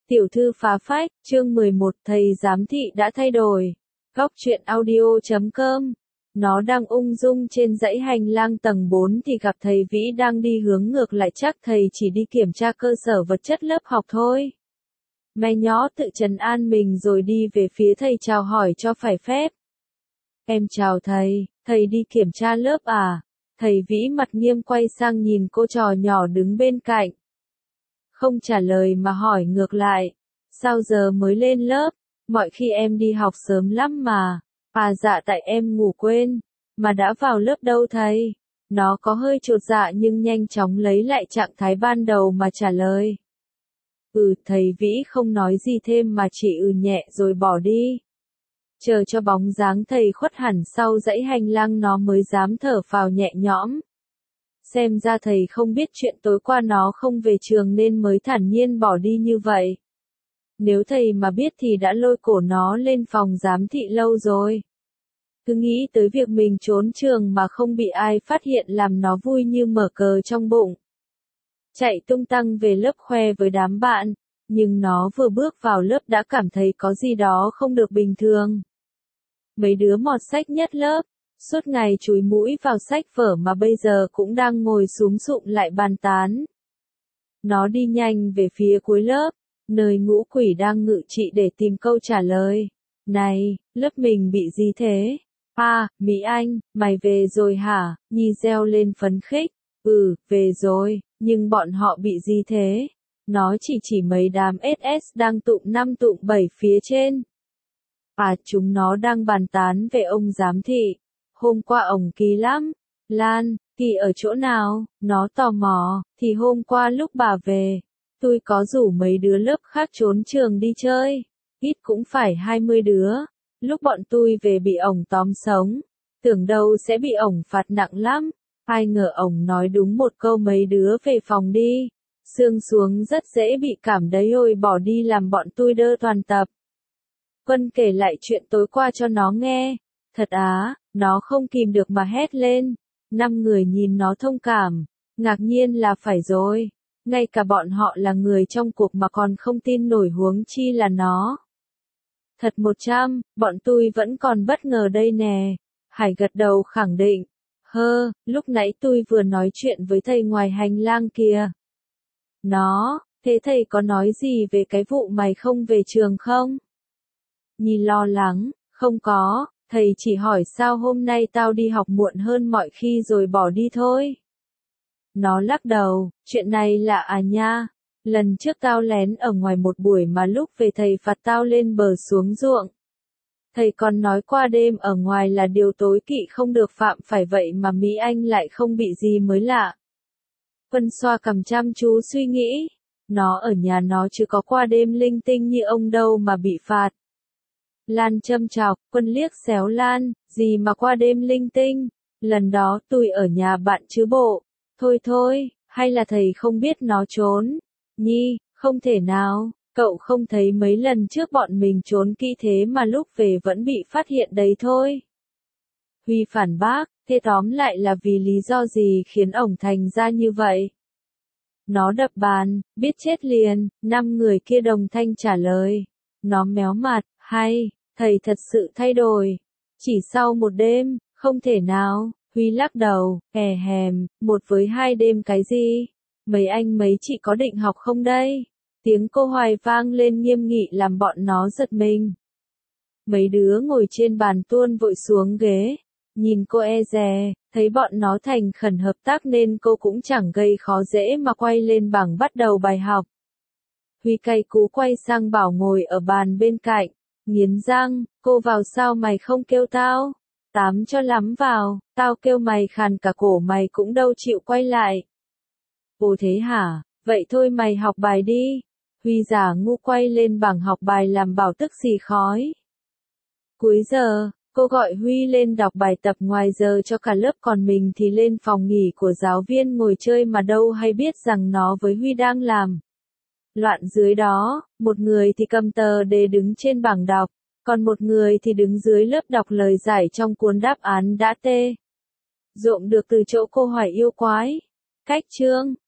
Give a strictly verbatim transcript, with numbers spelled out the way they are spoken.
Tiểu thư phá phách, chương mười một, thầy giám thị đã thay đổi. Góc truyện audio chấm com. Nó đang ung dung trên dãy hành lang tầng bốn thì gặp thầy Vĩ đang đi hướng ngược lại, chắc thầy chỉ đi kiểm tra cơ sở vật chất lớp học thôi. Mẹ nhó tự trấn an mình rồi đi về phía thầy chào hỏi cho phải phép. Em chào thầy, thầy đi kiểm tra lớp à? Thầy Vĩ mặt nghiêm quay sang nhìn cô trò nhỏ đứng bên cạnh. Không trả lời mà hỏi ngược lại. Sao giờ mới lên lớp? Mọi khi em đi học sớm lắm mà. À dạ tại em ngủ quên. Mà đã vào lớp đâu thầy? Nó có hơi chột dạ nhưng nhanh chóng lấy lại trạng thái ban đầu mà trả lời. Ừ, thầy Vĩ không nói gì thêm mà chỉ ừ nhẹ rồi bỏ đi. Chờ cho bóng dáng thầy khuất hẳn sau dãy hành lang nó mới dám thở phào nhẹ nhõm. Xem ra thầy không biết chuyện tối qua nó không về trường nên mới thản nhiên bỏ đi như vậy. Nếu thầy mà biết thì đã lôi cổ nó lên phòng giám thị lâu rồi. Cứ nghĩ tới việc mình trốn trường mà không bị ai phát hiện làm nó vui như mở cờ trong bụng. Chạy tung tăng về lớp khoe với đám bạn, nhưng nó vừa bước vào lớp đã cảm thấy có gì đó không được bình thường. Mấy đứa mọt sách nhất lớp, suốt ngày chúi mũi vào sách vở mà bây giờ cũng đang ngồi súm sụm lại bàn tán. Nó đi nhanh về phía cuối lớp, nơi ngũ quỷ đang ngự trị để tìm câu trả lời. Này, lớp mình bị gì thế? À, Mỹ Anh, mày về rồi hả? Nhi reo lên phấn khích. Ừ, về rồi, nhưng bọn họ bị gì thế? Nó chỉ chỉ mấy đám ét ét đang tụm năm tụm bảy phía trên. À, chúng nó đang bàn tán về ông giám thị. Hôm qua ổng kỳ lắm. Lan, kỳ ở chỗ nào? Nó tò mò, thì hôm qua lúc bà về, tôi có rủ mấy đứa lớp khác trốn trường đi chơi. Ít cũng phải hai mươi đứa. Lúc bọn tôi về bị ổng tóm sống. Tưởng đâu sẽ bị ổng phạt nặng lắm. Ai ngờ ổng nói đúng một câu mấy đứa về phòng đi. Sương xuống rất dễ bị cảm đấy ôi, bỏ đi làm bọn tôi đơ toàn tập. Quân kể lại chuyện tối qua cho nó nghe. Thật á, nó không kìm được mà hét lên. Năm người nhìn nó thông cảm. Ngạc nhiên là phải rồi. Ngay cả bọn họ là người trong cuộc mà còn không tin nổi huống chi là nó. Thật một trăm, bọn tôi vẫn còn bất ngờ đây nè. Hải gật đầu khẳng định. Hơ, lúc nãy tôi vừa nói chuyện với thầy ngoài hành lang kìa. Nó, thế thầy có nói gì về cái vụ mày không về trường không? Nhi lo lắng, không có, thầy chỉ hỏi sao hôm nay tao đi học muộn hơn mọi khi rồi bỏ đi thôi. Nó lắc đầu, chuyện này lạ à nha. Lần trước tao lén ở ngoài một buổi mà lúc về thầy phạt tao lên bờ xuống ruộng. Thầy còn nói qua đêm ở ngoài là điều tối kỵ không được phạm phải, vậy mà Mỹ Anh lại không bị gì mới lạ. Quân xoa cằm chăm chú suy nghĩ. Nó ở nhà nó chứ có qua đêm linh tinh như ông đâu mà bị phạt. Lan châm chọc, Quân liếc xéo Lan, gì mà qua đêm linh tinh. Lần đó tôi ở nhà bạn chứ bộ. Thôi thôi, hay là thầy không biết nó trốn. Nhi, không thể nào, cậu không thấy mấy lần trước bọn mình trốn kỹ thế mà lúc về vẫn bị phát hiện đấy thôi. Huy phản bác, thế tóm lại là vì lý do gì khiến ổng thành ra như vậy? Nó đập bàn, biết chết liền, năm người kia đồng thanh trả lời. Nó méo mặt, hay, thầy thật sự thay đổi. Chỉ sau một đêm, không thể nào. Huy lắc đầu, hè hèm, một với hai đêm cái gì? Mấy anh mấy chị có định học không đây? Tiếng cô Hoài vang lên nghiêm nghị làm bọn nó giật mình. Mấy đứa ngồi trên bàn tuôn vội xuống ghế. Nhìn cô e dè, thấy bọn nó thành khẩn hợp tác nên cô cũng chẳng gây khó dễ mà quay lên bảng bắt đầu bài học. Huy cay cú quay sang bảo ngồi ở bàn bên cạnh. Nghiến răng, cô vào sao mày không kêu tao? Tám cho lắm vào, tao kêu mày khàn cả cổ mày cũng đâu chịu quay lại. Ồ thế hả, vậy thôi mày học bài đi. Huy giả ngu quay lên bảng học bài làm bảo tức xì khói. Cuối giờ, cô gọi Huy lên đọc bài tập ngoài giờ cho cả lớp, còn mình thì lên phòng nghỉ của giáo viên ngồi chơi mà đâu hay biết rằng nó với Huy đang làm. Loạn dưới đó, một người thì cầm tờ đề đứng trên bảng đọc, còn một người thì đứng dưới lớp đọc lời giải trong cuốn đáp án đã tê. Rộm được từ chỗ cô Hoài yêu quái. Cách chương.